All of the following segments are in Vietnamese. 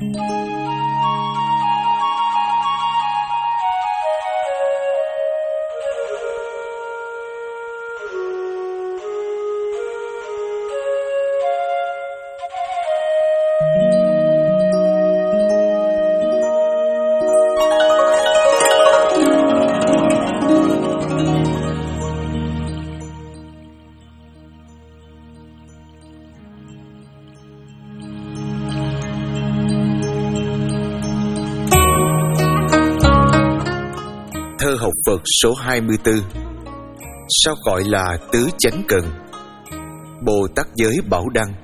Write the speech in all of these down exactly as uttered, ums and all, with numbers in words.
Thơ học Phật số hai mươi tư. Sao gọi là tứ chánh cần? Bồ Tát Giới Bảo Đăng.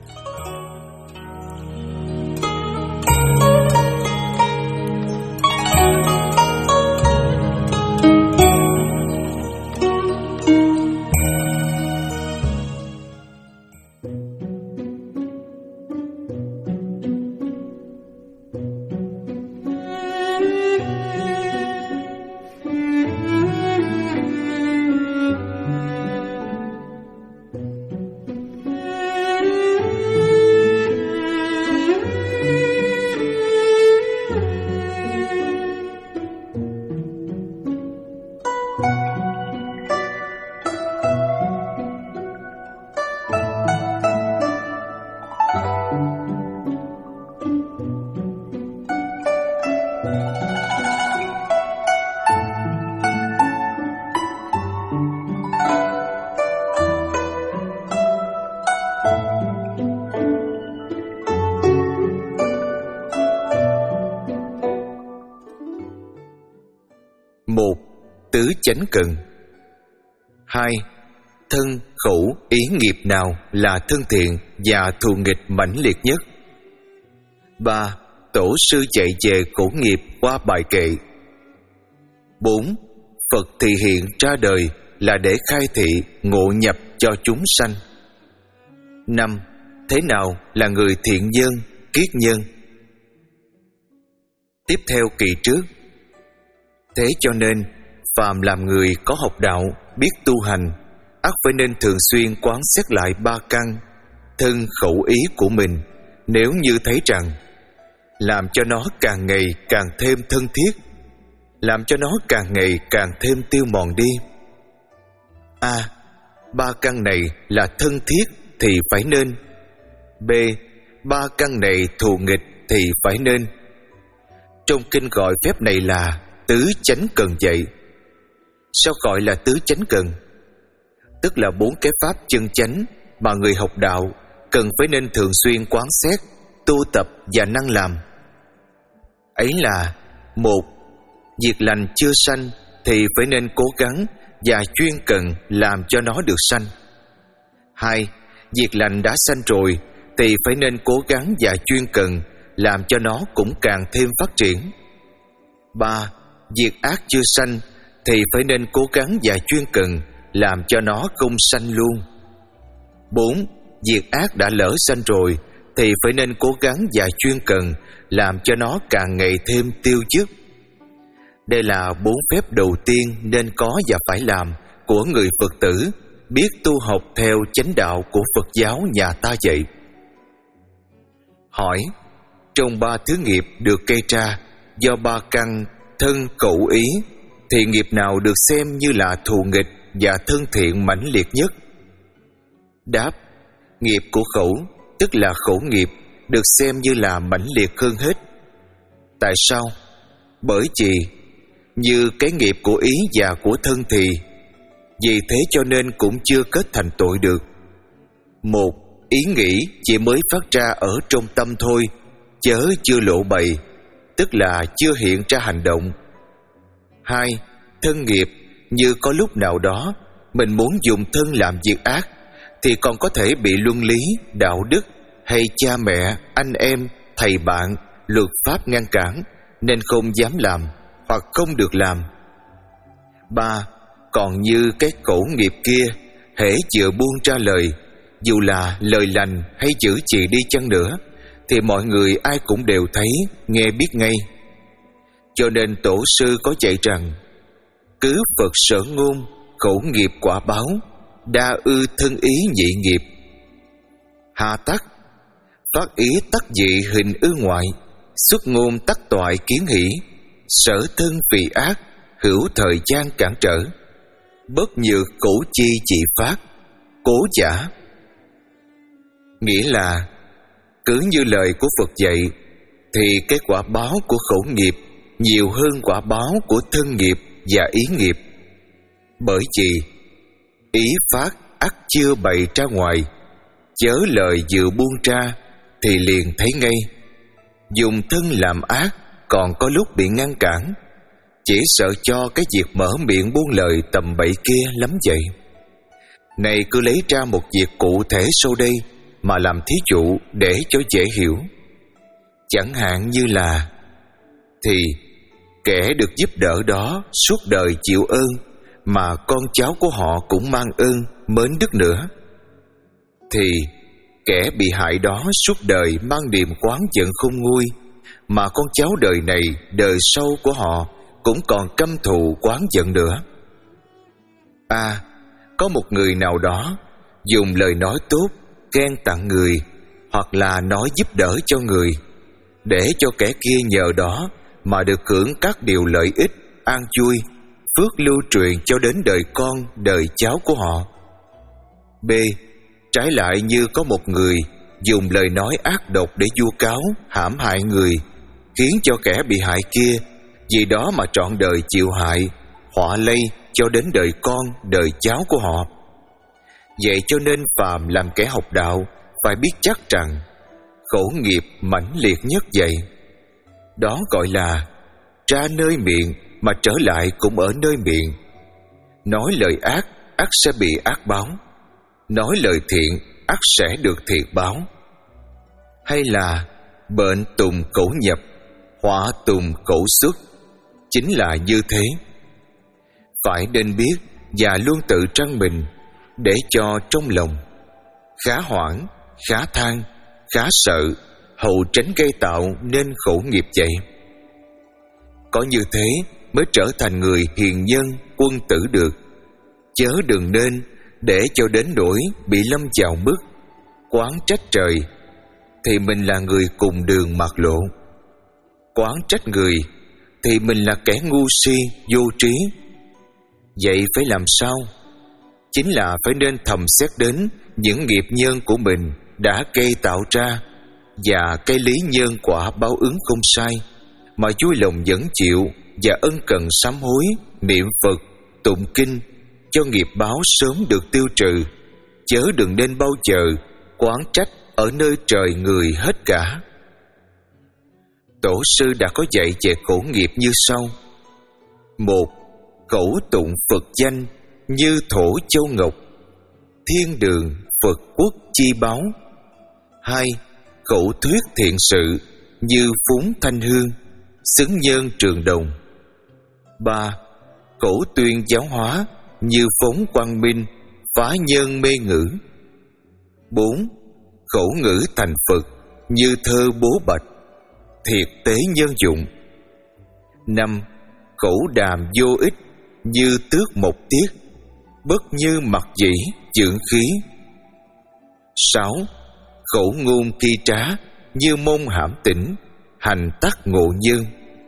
Một, tứ chánh cần. Hai, thân, khẩu, ý nghiệp nào là thân thiện và thù nghịch mãnh liệt nhất? Ba, tổ sư dạy về khổ nghiệp qua bài kệ. Bốn, Phật thị hiện ra đời là để khai thị ngộ nhập cho chúng sanh. Năm, thế nào là người thiện nhân, kiết nhân? Tiếp theo kỳ trước. Thế cho nên, phàm làm người có học đạo, biết tu hành, ắt phải nên thường xuyên quán xét lại ba căn, thân khẩu ý của mình, nếu như thấy rằng làm cho nó càng ngày càng thêm thân thiết, làm cho nó càng ngày càng thêm tiêu mòn đi. A. Ba căn này là thân thiết thì phải nên. B. Ba căn này thù nghịch thì phải nên. Trong kinh gọi phép này là tứ chánh cần dạy. Sao gọi là tứ chánh cần? Tức là bốn cái pháp chân chánh mà người học đạo cần phải nên thường xuyên quán xét, tu tập và năng làm. Ấy là: một, việc lành chưa sanh thì phải nên cố gắng và chuyên cần làm cho nó được sanh. Hai, việc lành đã sanh rồi thì phải nên cố gắng và chuyên cần làm cho nó cũng càng thêm phát triển. Ba, việc ác chưa sanh thì phải nên cố gắng và chuyên cần làm cho nó không sanh luôn. Bốn, việc ác đã lỡ sanh rồi thì phải nên cố gắng và chuyên cần làm cho nó càng ngày thêm tiêu dứt. Đây là bốn phép đầu tiên nên có và phải làm của người Phật tử biết tu học theo chánh đạo của Phật giáo nhà ta dạy. Hỏi: trong ba thứ nghiệp được kê ra do ba căn thân khẩu ý thì nghiệp nào được xem như là thù nghịch và thân thiện mãnh liệt nhất? Đáp: nghiệp của khẩu, tức là khẩu nghiệp, được xem như là mãnh liệt hơn hết. Tại sao? Bởi vì như cái nghiệp của ý và của thân thì vì thế cho nên cũng chưa kết thành tội được. Một, ý nghĩ chỉ mới phát ra ở trong tâm thôi, chớ chưa lộ bày, tức là chưa hiện ra hành động. Hai, thân nghiệp như có lúc nào đó mình muốn dùng thân làm việc ác thì còn có thể bị luân lý, đạo đức hay cha mẹ, anh em, thầy bạn, luật pháp ngăn cản nên không dám làm hoặc không được làm. Ba, còn như cái khẩu nghiệp kia, hễ vừa buông ra lời, dù là lời lành hay chữ chỉ đi chăng nữa, thì mọi người ai cũng đều thấy, nghe biết ngay. Cho nên tổ sư có dạy rằng: cứ Phật sở ngôn, khẩu nghiệp quả báo, đa ư thân ý nhị nghiệp. Hà tắc, phát ý tắc dị hình ư ngoại, xuất ngôn tắc toại kiến hỷ, sở thân vì ác, hữu thời gian cản trở. Bất nhược cổ chi chỉ phát, cố giả. Nghĩa là cứ như lời của Phật dạy thì cái quả báo của khẩu nghiệp nhiều hơn quả báo của thân nghiệp và ý nghiệp. Bởi vì ý phát ắt chưa bày ra ngoài, chớ lời vừa buông ra thì liền thấy ngay. Dùng thân làm ác còn có lúc bị ngăn cản, chỉ sợ cho cái việc mở miệng buông lời tầm bậy kia lắm vậy. Này cứ lấy ra một việc cụ thể sau đây mà làm thí dụ để cho dễ hiểu. Chẳng hạn như là thì kẻ được giúp đỡ đó suốt đời chịu ơn, mà con cháu của họ cũng mang ơn mến đức nữa. Thì kẻ bị hại đó suốt đời mang niềm oán giận không nguôi, mà con cháu đời này đời sau của họ cũng còn căm thù oán giận nữa. A. À, có một người nào đó dùng lời nói tốt khen tặng người, hoặc là nói giúp đỡ cho người, để cho kẻ kia nhờ đó mà được hưởng các điều lợi ích, an vui, phước lưu truyền cho đến đời con, đời cháu của họ. B. Trái lại như có một người dùng lời nói ác độc để vu cáo, hãm hại người, khiến cho kẻ bị hại kia vì đó mà trọn đời chịu hại, họa lây cho đến đời con, đời cháu của họ. Vậy cho nên phàm làm kẻ học đạo phải biết chắc rằng khẩu nghiệp mãnh liệt nhất vậy. Đó gọi là ra nơi miệng mà trở lại cũng ở nơi miệng. Nói lời ác ắt sẽ bị ác báo, nói lời thiện ắt sẽ được thiện báo. Hay là bệnh tùng khẩu nhập, họa tùng khẩu xuất, chính là như thế. Phải nên biết và luôn tự trăn mình, để cho trong lòng khá hoảng, khá than, khá sợ, hậu tránh gây tạo nên khẩu nghiệp vậy. Có như thế mới trở thành người hiền nhân, quân tử được. Chớ đừng nên để cho đến nỗi bị lâm vào mức oán trách trời, thì mình là người cùng đường mạt lộ. Oán trách người thì mình là kẻ ngu si, vô trí. Vậy phải làm sao? Chính là phải nên thầm xét đến những nghiệp nhân của mình đã gây tạo ra, và cái lý nhân quả báo ứng không sai, mà vui lòng dẫn chịu và ân cần sám hối, niệm Phật, tụng kinh, cho nghiệp báo sớm được tiêu trừ. Chớ đừng nên bao giờ oán trách ở nơi trời người hết cả. Tổ sư đã có dạy về khổ nghiệp như sau. Một. Khẩu tụng Phật danh như thổ châu ngọc, thiên đường Phật quốc chi báo. Hai. Khẩu thuyết thiện sự như phúng thanh hương, xứng nhân trường đồng. Ba. Khẩu tuyên giáo hóa như phóng quang minh, phá nhân mê ngữ. Bốn. Khẩu ngữ thành Phật như thơ bố bạch, thiệt tế nhân dụng. Năm. Khẩu đàm vô ích như tước một tiết, bất như mặc dĩ dưỡng khí. Sáu. Khẩu ngôn kỳ trá như môn hãm tỉnh, hành tắc ngộ nhân.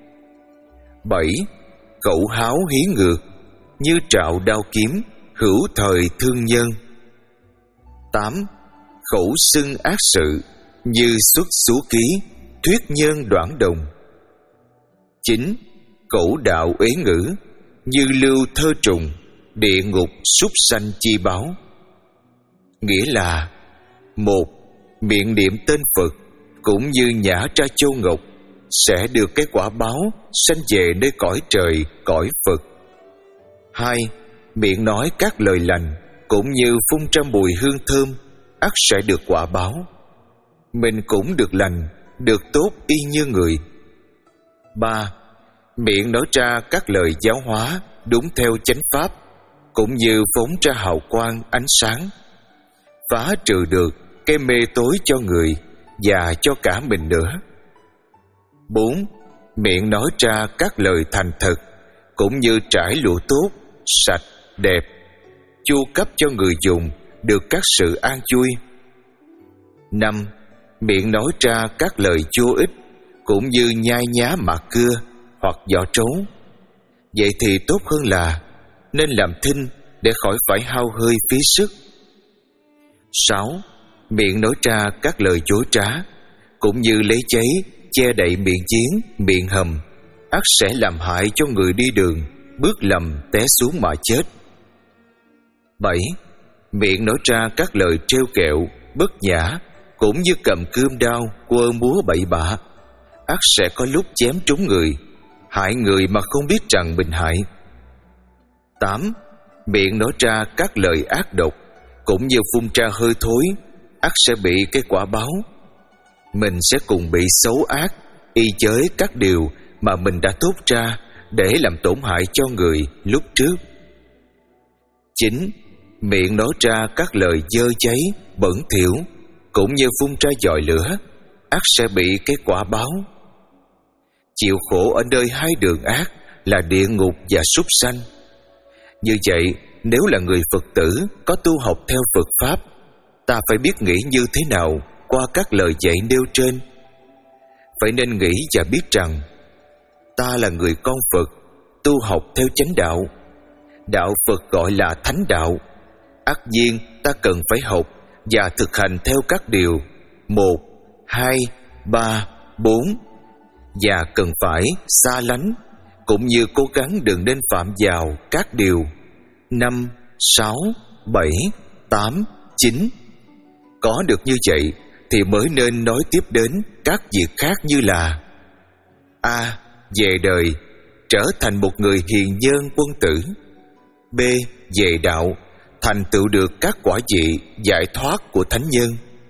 Bảy. Khẩu háo hí ngược như trạo đao kiếm, hữu thời thương nhân. Tám. Khẩu xưng ác sự như xuất xú ký, thuyết nhân đoạn đồng. Chín. Khẩu đạo uế ngữ như lưu thơ trùng, địa ngục súc sanh chi báo. Nghĩa là: một. Miệng niệm tên Phật cũng như nhả ra châu ngọc, sẽ được cái quả báo sanh về nơi cõi trời, cõi Phật. Hai. Miệng nói các lời lành cũng như phun ra mùi hương thơm, ắt sẽ được quả báo. Mình cũng được lành, được tốt y như người. Ba. Miệng nói ra các lời giáo hóa đúng theo chánh pháp, cũng như phóng ra hào quang ánh sáng, phá trừ được cái mê tối cho người và cho cả mình nữa. Bốn. Miệng nói ra các lời thành thật, cũng như trải lụa tốt, sạch, đẹp, chu cấp cho người dùng được các sự an vui. Năm. Miệng nói ra các lời vô ích, cũng như nhai nhá mạ cưa hoặc vỏ trấu. Vậy thì tốt hơn là nên làm thinh để khỏi phải hao hơi phí sức. Sáu, miệng nói ra các lời dối trá, cũng như lấy giấy che đậy miệng giếng, miệng hầm, ắt sẽ làm hại cho người đi đường, bước lầm té xuống mà chết. Bảy, miệng nói ra các lời trêu ghẹo, bất nhã, cũng như cầm cương đao, quơ múa bậy bạ, ắt sẽ có lúc chém trúng người, hại người mà không biết rằng mình hại. Tám, miệng nói ra các lời ác độc, cũng như phun ra hơi thối, ắt sẽ bị cái quả báo. Mình sẽ cùng bị xấu ác, y chới các điều mà mình đã thốt ra để làm tổn hại cho người lúc trước. Chín, miệng nói ra các lời dơ cháy, bẩn thỉu, cũng như phun ra giòi lửa, ắt sẽ bị cái quả báo. Chịu khổ ở nơi hai đường ác là địa ngục và súc sanh. Như vậy, nếu là người Phật tử có tu học theo Phật Pháp, ta phải biết nghĩ như thế nào qua các lời dạy nêu trên. Phải nên nghĩ và biết rằng ta là người con Phật, tu học theo chánh đạo. Đạo Phật gọi là thánh đạo. Ắt nhiên ta cần phải học và thực hành theo các điều một, hai, ba, bốn, và cần phải xa lánh, cũng như cố gắng đừng nên phạm vào các điều năm, sáu, bảy, tám, chín. Có được như vậy thì mới nên nói tiếp đến các việc khác như là: A. Về đời, trở thành một người hiền nhân quân tử. B. Về đạo, thành tựu được các quả vị giải thoát của thánh nhân.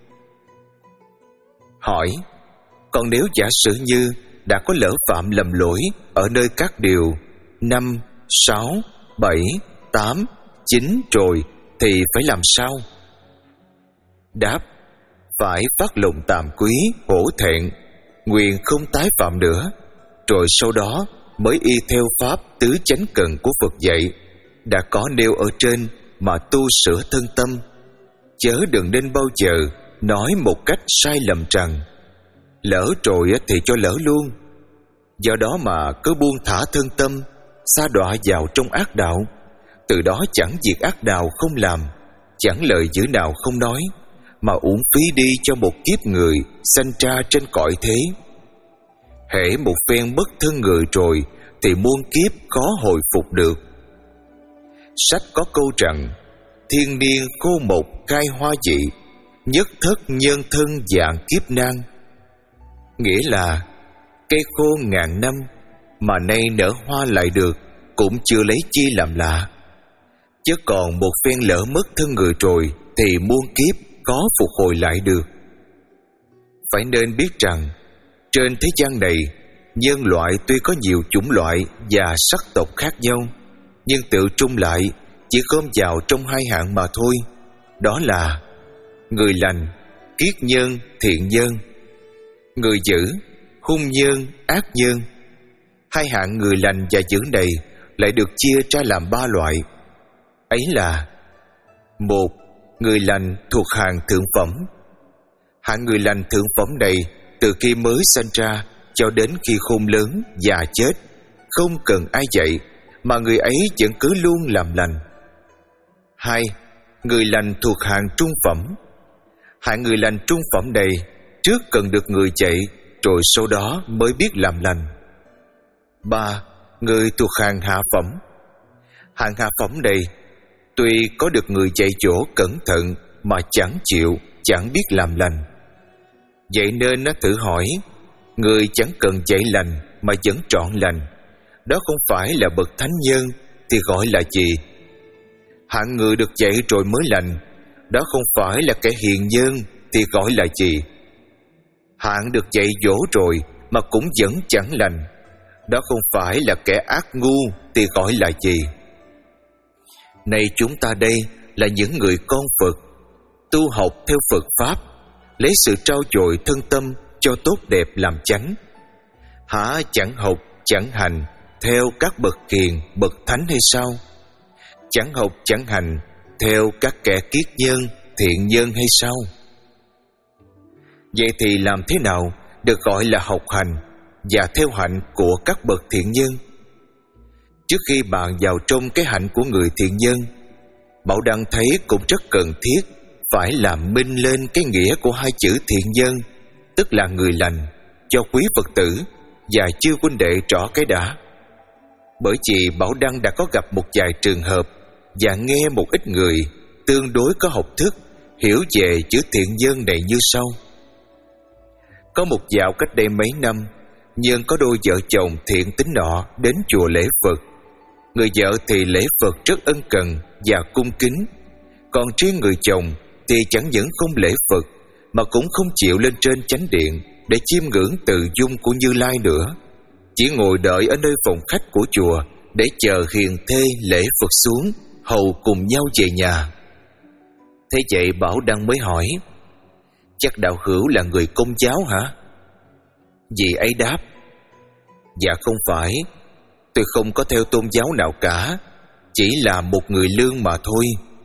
Hỏi: còn nếu giả sử như đã có lỡ phạm lầm lỗi ở nơi các điều năm, sáu, bảy, tám, chín rồi thì phải làm sao? Đáp: phải phát lòng tàm quý, hổ thẹn, nguyện không tái phạm nữa, rồi sau đó mới y theo pháp tứ chánh cần của Phật dạy đã có nêu ở trên mà tu sửa thân tâm, chớ đừng nên bao giờ nói một cách sai lầm rằng lỡ rồi thì cho lỡ luôn. Do đó mà cứ buông thả thân tâm, sa đọa vào trong ác đạo, từ đó chẳng việc ác nào không làm, chẳng lời dữ nào không nói, mà uổng phí đi cho một kiếp người sanh ra trên cõi thế. Hễ một phen bất thân người rồi thì muôn kiếp khó hồi phục được. Sách có câu rằng: thiên niên khô một khai hoa dị, nhất thất nhân thân dạng kiếp nan. Nghĩa là cây khô ngàn năm mà nay nở hoa lại được, cũng chưa lấy chi làm lạ. Chứ còn một phen lỡ mất thân người rồi thì muôn kiếp khó phục hồi lại được. Phải nên biết rằng trên thế gian này, nhân loại tuy có nhiều chủng loại và sắc tộc khác nhau, nhưng tự trung lại chỉ gom vào trong hai hạng mà thôi. Đó là người lành, kiết nhân, thiện nhân; người dữ, hung nhân, ác nhân. Hai hạng người lành và dữ này lại được chia ra làm ba loại. Ấy là: một, người lành thuộc hàng thượng phẩm. Hạng người lành thượng phẩm này từ khi mới sanh ra cho đến khi khôn lớn già chết, không cần ai dạy mà người ấy vẫn cứ luôn làm lành. Hai, người lành thuộc hàng trung phẩm. Hạng người lành trung phẩm này trước cần được người dạy, rồi sau đó mới biết làm lành. Ba, người thuộc hàng hạ phẩm. Hạng hạ phẩm này tuy có được người dạy dỗ cẩn thận mà chẳng chịu, chẳng biết làm lành. Vậy nên nó thử hỏi, người chẳng cần dạy lành mà vẫn trọn lành, đó không phải là bậc thánh nhân thì gọi là gì? Hạng người được dạy rồi mới lành, đó không phải là kẻ hiền nhân thì gọi là gì? Hạng được dạy dỗ rồi mà cũng vẫn chẳng lành, đó không phải là kẻ ác ngu thì gọi là gì? Này chúng ta đây là những người con Phật, tu học theo Phật Pháp, lấy sự trau dồi thân tâm cho tốt đẹp làm chánh. Hả chẳng học, chẳng hành theo các bậc hiền, bậc thánh hay sao? Chẳng học, chẳng hành theo các kẻ kiết nhân, thiện nhân hay sao? Vậy thì làm thế nào được gọi là học hành và theo hạnh của các bậc thiện nhân. Trước khi bạn vào trong cái hạnh của người thiện nhân, Bảo Đăng thấy cũng rất cần thiết phải làm minh lên cái nghĩa của hai chữ thiện nhân, tức là người lành, cho quý Phật tử và chư huynh đệ rõ cái đã. Bởi vì Bảo Đăng đã có gặp một vài trường hợp và nghe một ít người tương đối có học thức hiểu về chữ thiện nhân này như sau. Có một dạo cách đây mấy năm, nhưng có đôi vợ chồng thiện tính nọ đến chùa lễ Phật. Người vợ thì lễ Phật rất ân cần và cung kính, còn riêng người chồng thì chẳng những không lễ Phật mà cũng không chịu lên trên chánh điện để chiêm ngưỡng từ dung của Như Lai nữa, chỉ ngồi đợi ở nơi phòng khách của chùa để chờ hiền thê lễ Phật xuống hầu cùng nhau về nhà. Thế vậy Bảo Đăng mới hỏi: chắc đạo hữu là người Công giáo hả? Dì ấy đáp: dạ không phải, tôi không có theo tôn giáo nào cả, chỉ là một người lương mà thôi.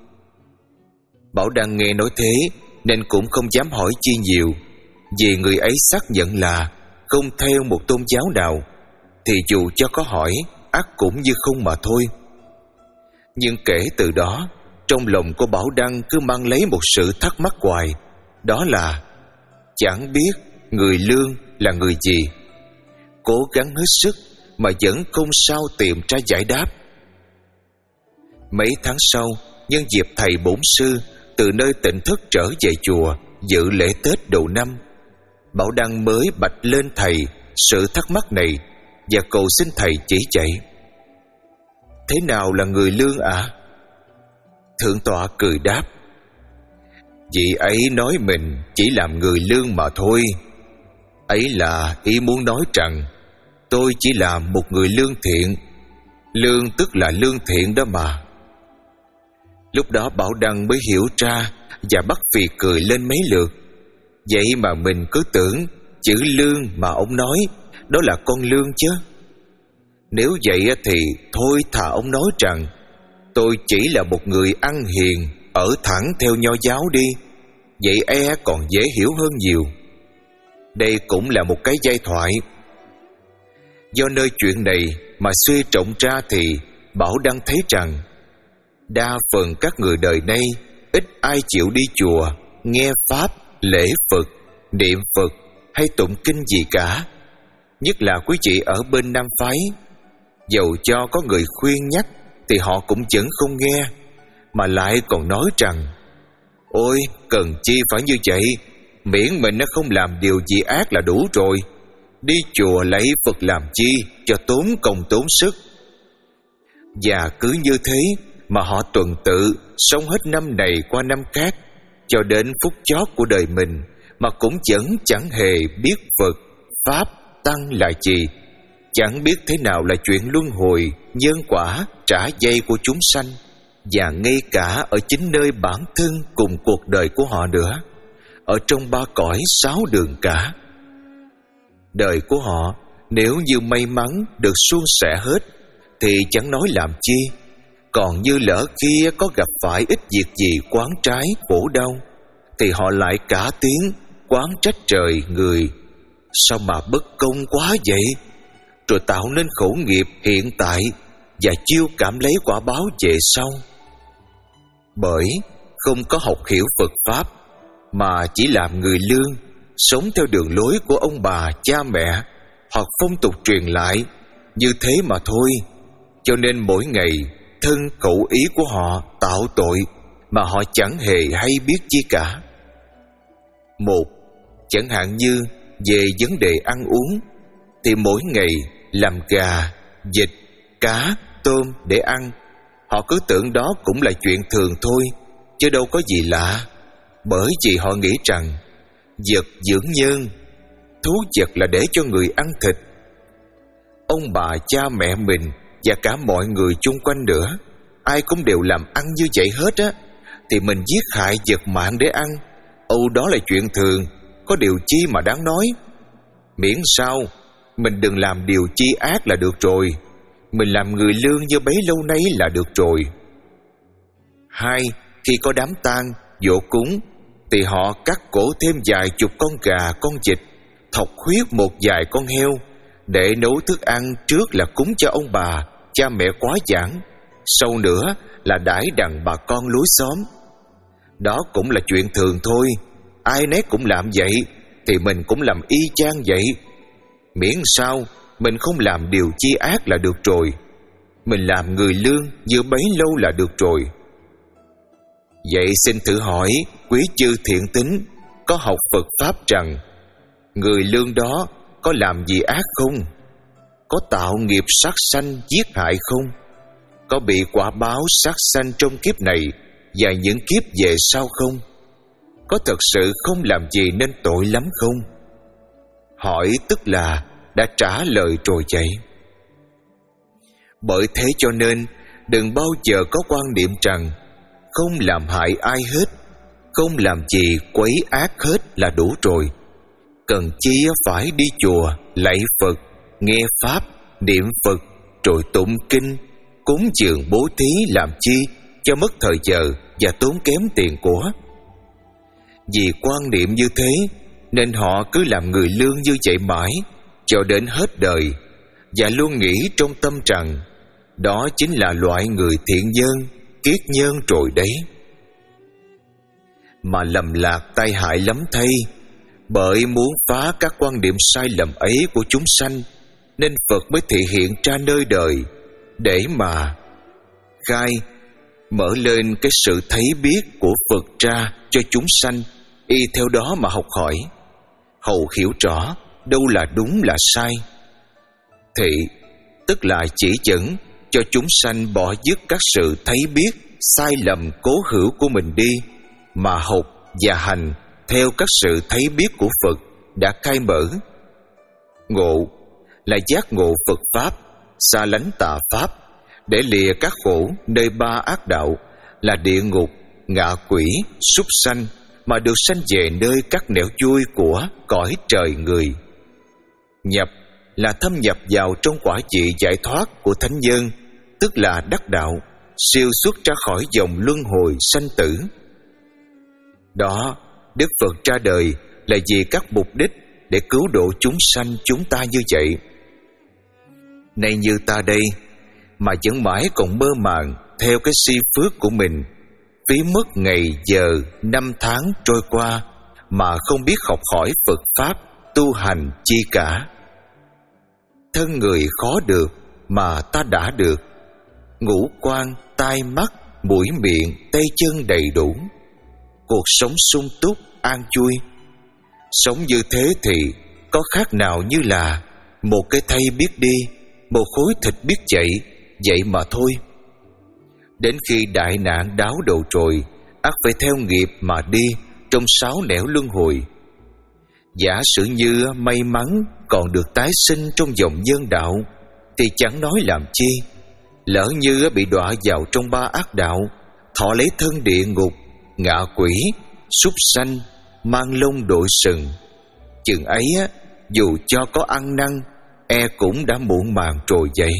Bảo Đăng nghe nói thế nên cũng không dám hỏi chi nhiều, vì người ấy xác nhận là không theo một tôn giáo nào, thì dù cho có hỏi ắt cũng như không mà thôi. Nhưng kể từ đó, trong lòng của Bảo Đăng cứ mang lấy một sự thắc mắc hoài, đó là chẳng biết người lương là người gì. Cố gắng hết sức mà vẫn không sao tìm ra giải đáp. Mấy tháng sau, nhân dịp thầy bổn sư từ nơi tỉnh thất trở về chùa dự lễ Tết đầu năm, Bảo Đăng mới bạch lên thầy sự thắc mắc này và cầu xin thầy chỉ dạy. Thế nào là người lương ạ? À? Thượng tọa cười đáp: vị ấy nói mình chỉ làm người lương mà thôi. Ấy là ý muốn nói rằng tôi chỉ là một người lương thiện. Lương tức là lương thiện đó mà. Lúc đó Bảo Đăng mới hiểu ra và bắt phì cười lên mấy lượt. Vậy mà mình cứ tưởng chữ lương mà ông nói đó là con lương chứ. Nếu vậy thì thôi thà ông nói rằng tôi chỉ là một người ăn hiền ở thẳng theo nho giáo đi, vậy e còn dễ hiểu hơn nhiều. Đây cũng là một cái giai thoại. Do nơi chuyện này mà suy trọng ra thì Bảo Đăng thấy rằng đa phần các người đời nay ít ai chịu đi chùa nghe pháp, lễ Phật, niệm Phật hay tụng kinh gì cả. Nhất là quý vị ở bên Nam phái, dầu cho có người khuyên nhắc thì họ cũng vẫn không nghe, mà lại còn nói rằng ôi cần chi phải như vậy, miễn mình nó không làm điều gì ác là đủ rồi, đi chùa lạy Phật làm chi cho tốn công tốn sức. Và cứ như thế mà họ tuần tự sống hết năm này qua năm khác, cho đến phút chót của đời mình mà cũng vẫn chẳng hề biết Phật, Pháp, Tăng là gì, chẳng biết thế nào là chuyện luân hồi, nhân quả, trả dây của chúng sanh, và ngay cả ở chính nơi bản thân cùng cuộc đời của họ nữa, ở trong ba cõi sáu đường cả. Đời của họ nếu như may mắn được suôn sẻ hết thì chẳng nói làm chi, còn như lỡ khi có gặp phải ít việc gì quán trái khổ đau thì họ lại cả tiếng quán trách trời người, sao mà bất công quá vậy, rồi tạo nên khẩu nghiệp hiện tại và chiêu cảm lấy quả báo về sau. Bởi không có học hiểu Phật Pháp mà chỉ làm người lương, sống theo đường lối của ông bà, cha mẹ hoặc phong tục truyền lại như thế mà thôi, cho nên mỗi ngày thân khẩu ý của họ tạo tội mà họ chẳng hề hay biết chi cả. Một, chẳng hạn như về vấn đề ăn uống thì mỗi ngày làm gà, vịt, cá, tôm để ăn, họ cứ tưởng đó cũng là chuyện thường thôi, chứ đâu có gì lạ. Bởi vì họ nghĩ rằng vật dưỡng nhân, thú vật là để cho người ăn thịt. Ông bà, cha mẹ mình và cả mọi người chung quanh nữa, ai cũng đều làm ăn như vậy hết á, thì mình giết hại vật mạng để ăn, âu đó là chuyện thường, có điều chi mà đáng nói. Miễn sao mình đừng làm điều chi ác là được rồi, mình làm người lương như bấy lâu nay là được rồi. Hai, khi có đám tang, giỗ cúng thì họ cắt cổ thêm vài chục con gà, con vịt, thọc huyết một vài con heo để nấu thức ăn, trước là cúng cho ông bà, cha mẹ quá giảng, sau nữa là đãi đặng bà con lối xóm. Đó cũng là chuyện thường thôi, ai nấy cũng làm vậy, thì mình cũng làm y chang vậy. Miễn sao mình không làm điều chi ác là được rồi. Mình làm người lương như bấy lâu là được rồi. Vậy xin thử hỏi quý chư thiện tín có học Phật Pháp rằng người lương đó có làm gì ác không? Có tạo nghiệp sát sanh giết hại không? Có bị quả báo sát sanh trong kiếp này và những kiếp về sau không? Có thật sự không làm gì nên tội lắm không? Hỏi tức là đã trả lời rồi vậy. Bởi thế cho nên đừng bao giờ có quan niệm rằng không làm hại ai hết, không làm gì quấy ác hết là đủ rồi. Cần chi phải đi chùa lạy Phật, nghe Pháp, niệm Phật, rồi tụng kinh, cúng dường bố thí làm chi cho mất thời giờ và tốn kém tiền của. Vì quan niệm như thế nên họ cứ làm người lương như vậy mãi cho đến hết đời, và luôn nghĩ trong tâm rằng đó chính là loại người thiện nhân, kiết nhân rồi đấy. Mà lầm lạc tai hại lắm thay. Bởi muốn phá các quan điểm sai lầm ấy của chúng sanh, nên Phật mới thị hiện ra nơi đời để mà khai, mở lên cái sự thấy biết của Phật ra cho chúng sanh, y theo đó mà học hỏi, hầu hiểu rõ đâu là đúng là sai. Thị tức là chỉ dẫn cho chúng sanh bỏ dứt các sự thấy biết sai lầm cố hữu của mình đi, mà học và hành theo các sự thấy biết của Phật đã khai mở. Ngộ là giác ngộ Phật Pháp, xa lánh tà Pháp, để lìa các khổ nơi ba ác đạo là địa ngục, ngạ quỷ, súc sanh, mà được sanh về nơi các nẻo vui của cõi trời người. Nhập là thâm nhập vào trong quả vị giải thoát của thánh nhân, tức là đắc đạo, siêu xuất ra khỏi dòng luân hồi sanh tử. Đó, Đức Phật ra đời là vì các mục đích để cứu độ chúng sanh chúng ta như vậy. Nay như ta đây mà vẫn mãi còn mơ màng theo cái si phước của mình, phí mất ngày giờ năm tháng trôi qua mà không biết học hỏi Phật Pháp tu hành chi cả. Thân người khó được mà ta đã được, ngũ quan, tai mắt, mũi miệng, tay chân đầy đủ, cuộc sống sung túc, an vui. Sống như thế thì có khác nào như là một cái thây biết đi, một khối thịt biết chạy, vậy mà thôi. Đến khi đại nạn đáo đầu rồi, ắt phải theo nghiệp mà đi trong sáu nẻo luân hồi. Giả sử như may mắn còn được tái sinh trong dòng nhân đạo thì chẳng nói làm chi. Lỡ như bị đọa vào trong ba ác đạo, thọ lấy thân địa ngục, ngạ quỷ, súc sanh, mang lông đội sừng, chừng ấy á, dù cho có ăn năn, e cũng đã muộn màng rồi vậy.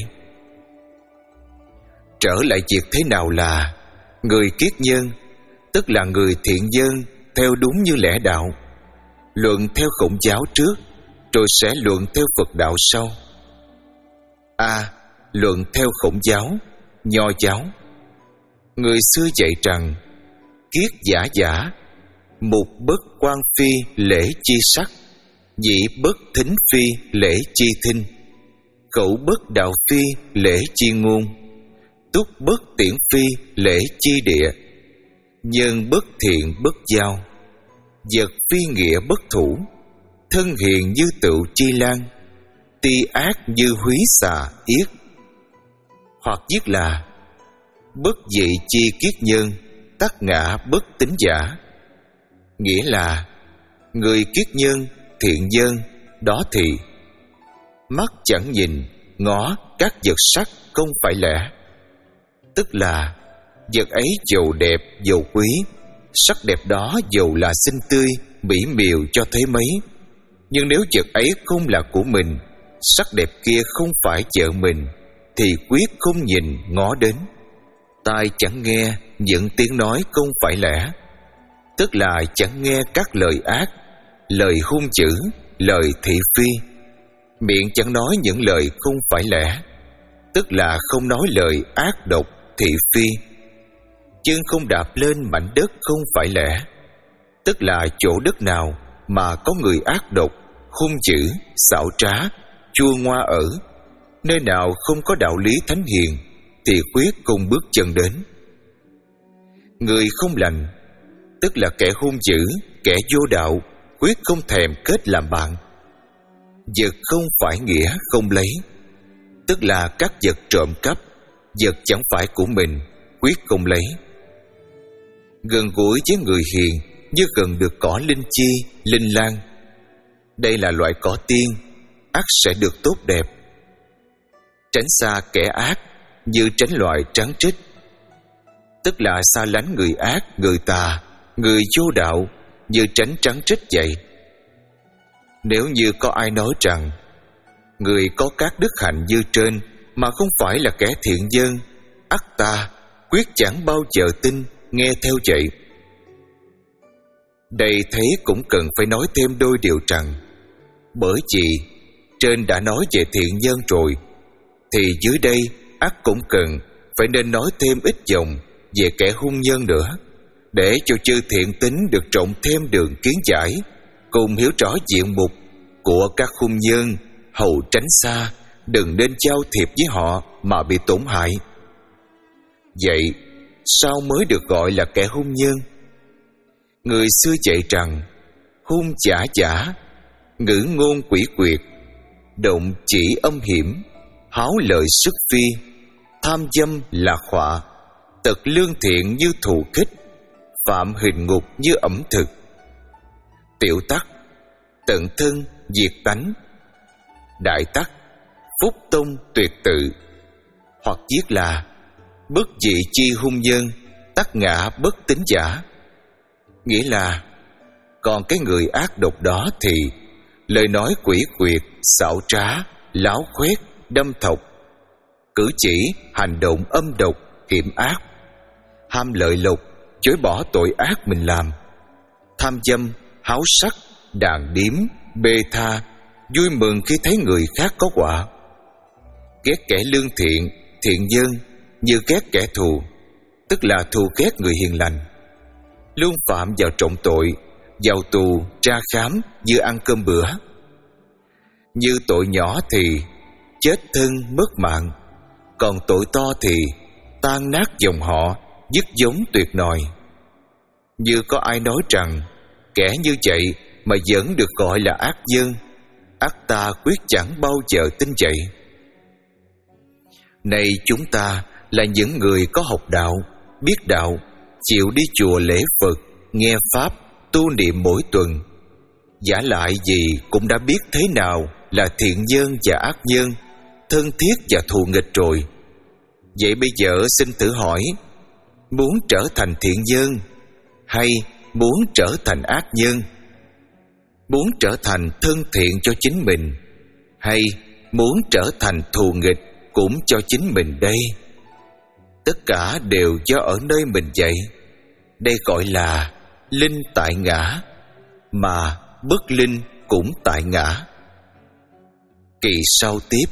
Trở lại việc thế nào là người kiết nhân, tức là người thiện nhân theo đúng như lẽ đạo. Luận theo Khổng giáo trước, rồi sẽ luận theo Phật đạo sau. A. Luận theo Khổng giáo, Nho giáo. Người xưa dạy rằng kiết giả giả, mục bất quan phi lễ chi sắc, nhị bất thính phi lễ chi thinh, khẩu bất đạo phi lễ chi ngôn, túc bất tiễn phi lễ chi địa, nhân bất thiện bất giao, vật phi nghĩa bất thủ, thân hiền như tựu chi lan, ti ác như húy xà yết. Hoặc viết là bất dị chi kiết nhân, tắc ngã bất tín giả. Nghĩa là người kiết nhân, thiện nhân đó thì mắt chẳng nhìn ngó các vật sắc không phải lẽ. Tức là vật ấy dầu đẹp dầu quý, sắc đẹp đó dầu là xinh tươi mỹ miều cho thế mấy, nhưng nếu vật ấy không là của mình, sắc đẹp kia không phải vợ mình, thì quyết không nhìn ngó đến. Tai chẳng nghe những tiếng nói không phải lẽ, tức là chẳng nghe các lời ác, lời hung chữ, lời thị phi. Miệng chẳng nói những lời không phải lẽ, tức là không nói lời ác độc thị phi. Chân không đạp lên mảnh đất không phải lẽ, tức là chỗ đất nào mà có người ác độc, hung dữ, xảo trá, chua ngoa ở, nơi nào không có đạo lý thánh hiền, thì quyết không bước chân đến. Người không lành, tức là kẻ hung dữ, kẻ vô đạo, quyết không thèm kết làm bạn. Vật không phải nghĩa không lấy, tức là các vật trộm cắp, vật chẳng phải của mình, quyết không lấy. Gần gũi với người hiền như gần được cỏ linh chi, linh lan. Đây là loại cỏ tiên, ắt sẽ được tốt đẹp. Tránh xa kẻ ác như tránh loài trắng trích, tức là xa lánh người ác, người tà, người vô đạo như tránh trắng trích vậy. Nếu như có ai nói rằng người có các đức hạnh như trên mà không phải là kẻ thiện nhân, ắt ta quyết chẳng bao giờ tin, nghe theo vậy. Đây thế cũng cần phải nói thêm đôi điều rằng, bởi vì trên đã nói về thiện nhân rồi, thì dưới đây ắt cũng cần phải nên nói thêm ít dòng về kẻ hung nhân nữa, để cho chư thiện tính được trộn thêm đường kiến giải, cùng hiểu rõ diện mục của các hung nhân, hầu tránh xa, đừng nên giao thiệp với họ mà bị tổn hại. Vậy sao mới được gọi là kẻ hung nhân? Người xưa dạy rằng hung giả giả, ngữ ngôn quỷ quyệt, động chỉ âm hiểm, háo lợi sức phi, tham dâm là họa, tật lương thiện như thù khích, phạm hình ngục như ẩm thực. Tiểu tắc, tận thân diệt tánh. Đại tắc, phúc tông tuyệt tự. Hoặc viết là bất dị chi hung nhân, tắc ngã bất tín giả. Nghĩa là còn cái người ác độc đó thì lời nói quỷ quyệt, xảo trá, láo khoét, đâm thọc, cử chỉ, hành động âm độc, hiểm ác, ham lợi lộc, chối bỏ tội ác mình làm, tham dâm, háo sắc, đàn điếm, bê tha, vui mừng khi thấy người khác có quả, ghét kẻ lương thiện, thiện nhân như ghét kẻ thù, tức là thù ghét người hiền lành, luôn phạm vào trọng tội, vào tù, tra khám như ăn cơm bữa. Như tội nhỏ thì chết thân mất mạng, còn tội to thì tan nát dòng họ, dứt giống tuyệt nòi. Như có ai nói rằng kẻ như vậy mà vẫn được gọi là ác nhân, ắt ta quyết chẳng bao giờ tin vậy. Này chúng ta là những người có học đạo, biết đạo, chịu đi chùa lễ Phật, nghe Pháp, tu niệm mỗi tuần. Giả lại gì cũng đã biết thế nào là thiện nhân và ác nhân, thân thiết và thù nghịch rồi. Vậy bây giờ xin thử hỏi, muốn trở thành thiện nhân hay muốn trở thành ác nhân? Muốn trở thành thân thiện cho chính mình hay muốn trở thành thù nghịch cũng cho chính mình đây? Tất cả đều do ở nơi mình vậy. Đây gọi là linh tại ngã, mà bất linh cũng tại ngã. Kỳ sau tiếp.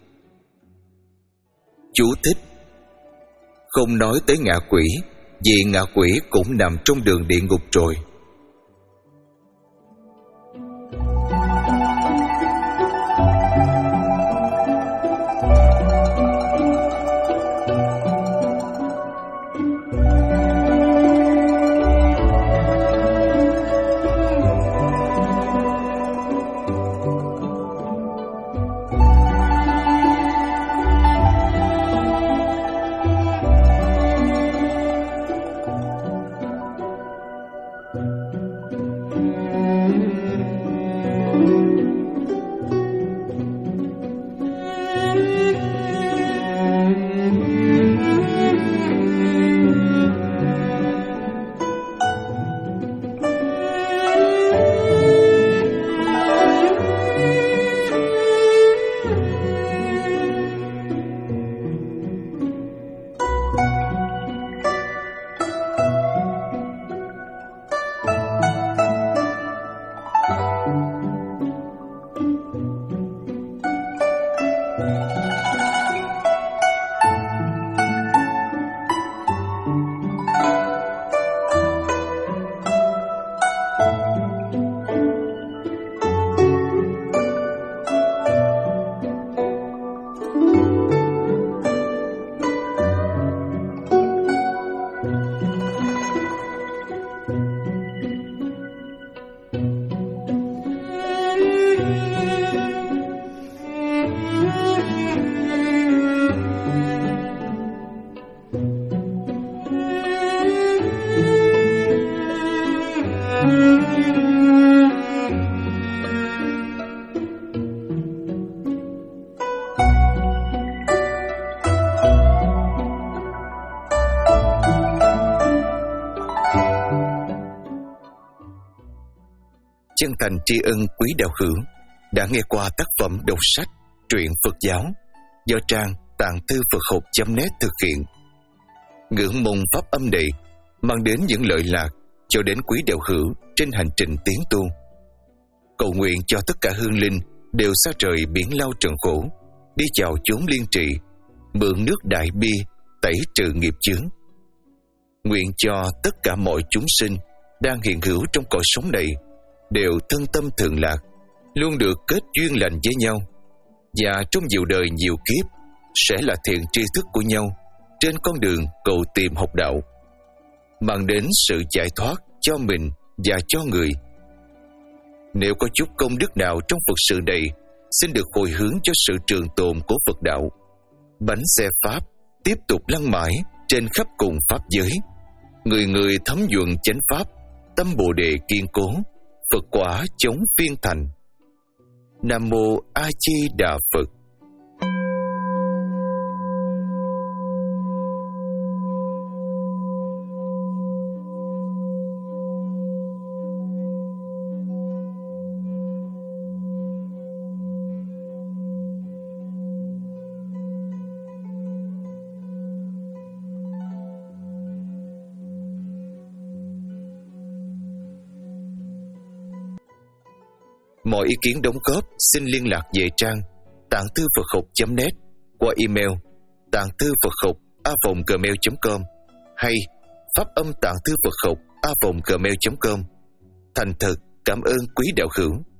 Chú thích: không nói tới ngạ quỷ, vì ngạ quỷ cũng nằm trong đường địa ngục rồi. Chân thành tri ân quý đạo hữu đã nghe qua tác phẩm đọc sách truyện Phật giáo do trang tạng thư Phật học chấm net thực hiện. Ngưỡng mong pháp âm này mang đến những lợi lạc cho đến quý đạo hữu trên hành trình tiến tu. Cầu nguyện cho tất cả hương linh đều xa trời biển lao trần khổ, đi chào chốn liên trì, mượn nước đại bi tẩy trừ nghiệp chướng. Nguyện cho tất cả mọi chúng sinh đang hiện hữu trong cõi sống này đều thân tâm thường lạc, luôn được kết duyên lành với nhau, và trong nhiều đời nhiều kiếp sẽ là thiện tri thức của nhau trên con đường cầu tìm học đạo, mang đến sự giải thoát cho mình và cho người. Nếu có chút công đức nào trong Phật sự này, xin được hồi hướng cho sự trường tồn của Phật đạo. Bánh xe Pháp tiếp tục lăn mãi trên khắp cùng Pháp giới, người người thấm nhuận chánh Pháp, tâm Bồ Đề kiên cố, Phật quả chống phiên thành. Nam Mô A Di Đà Phật. Mọi ý kiến đóng góp xin liên lạc về trang tạng thư Phật học chấm net qua email tạng thư Phật học a vòng gmail chấm com hay pháp âm tạng thư Phật học a vòng gmail chấm com. Thành thật cảm ơn quý đạo hữu.